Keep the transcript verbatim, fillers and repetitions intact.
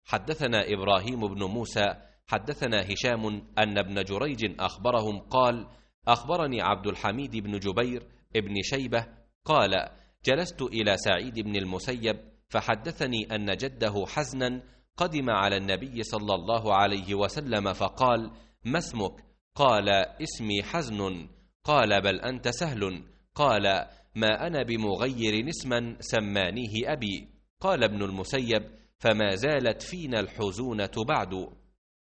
حدثنا إبراهيم بن موسى حدثنا هشام أن ابن جريج أخبرهم قال: أخبرني عبد الحميد بن جبير ابن شيبة قال: جلست إلى سعيد بن المسيب فحدثني أن جده حزنا قدم على النبي صلى الله عليه وسلم فقال: ما اسمك؟ قال: اسمي حزن. قال: بل أنت سهل. قال: ما أنا بمغير اسما سمانيه أبي. قال ابن المسيب: فما زالت فينا الحزونة بعد.